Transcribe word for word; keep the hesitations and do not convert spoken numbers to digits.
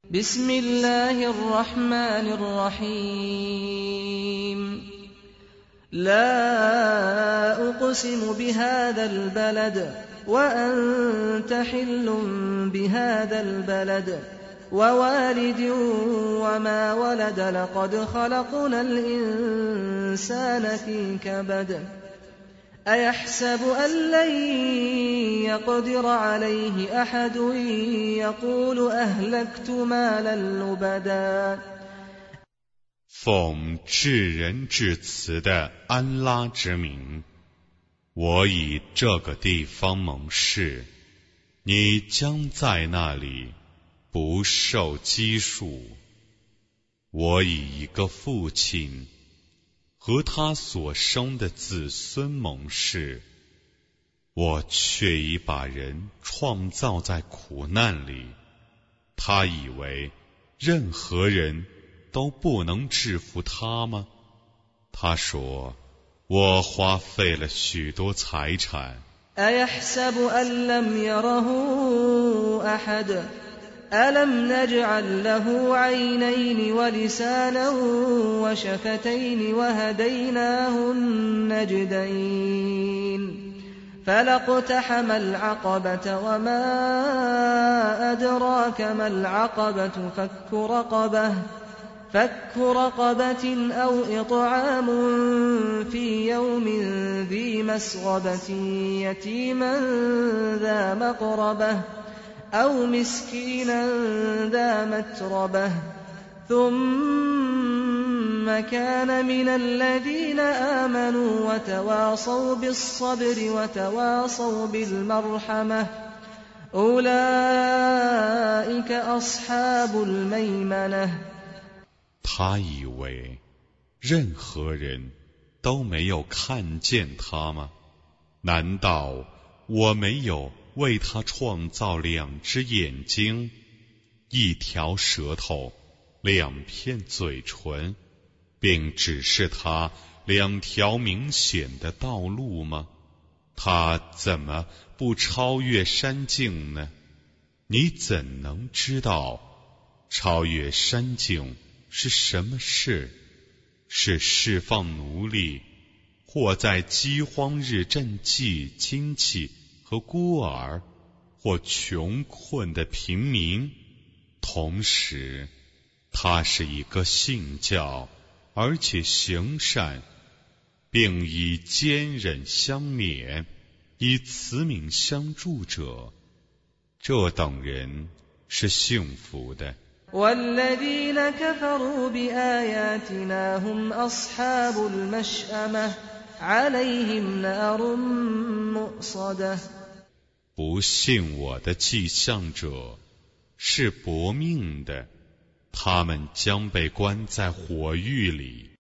بسم الله الرحمن الرحيم لا أقسم بهذا البلد وأنت حل بهذا البلد ووالد وما ولد لقد خلقنا الإنسان في كبد أيحسب أن لن يقدر عليه أحد يقول أهلكت مالا لبدا 奉至仁至慈的安拉之名，我以这个地方盟誓，你将在那里不受拘束。我以一个父亲和他所生的子孙盟誓，我却已把人创造在苦难里。他以为任何人都不能制服他吗？他说，我花费了许多财产。 أيحسب أن لم يره أحد ألم نجعل له عينين ولسانا وشفتين وهديناه النجدين فلاقتحم العقبة وما أدراك ما العقبة فك رقبة فك رقبة أو إطعام في يوم ذي مسغبة يتيما ذا مقربة أو مسكينا ذا متربة ثم كان من الذين آمنوا وتواصوا بالصبر وتواصوا بالمرحمة أولئك أصحاب الميمنة 他以为任何人都没有看见他吗？难道我没有为他创造两只眼睛，一条舌头，两片嘴唇，并指示他两条明显的道路吗？他怎么不超越山径呢？你怎能知道超越山径是什么事？是释放奴隶，或在饥荒日赈济亲戚和孤儿，或穷困的平民。同时，他是一个信教而且行善，并以坚忍相勉，以慈悯相助者，这等人是幸福的。 والذين كفروا بآياتنا هم أصحاب المشأمة عليهم نار مؤصدة 不信我的迹象者是薄命的，他们将被关在火狱里。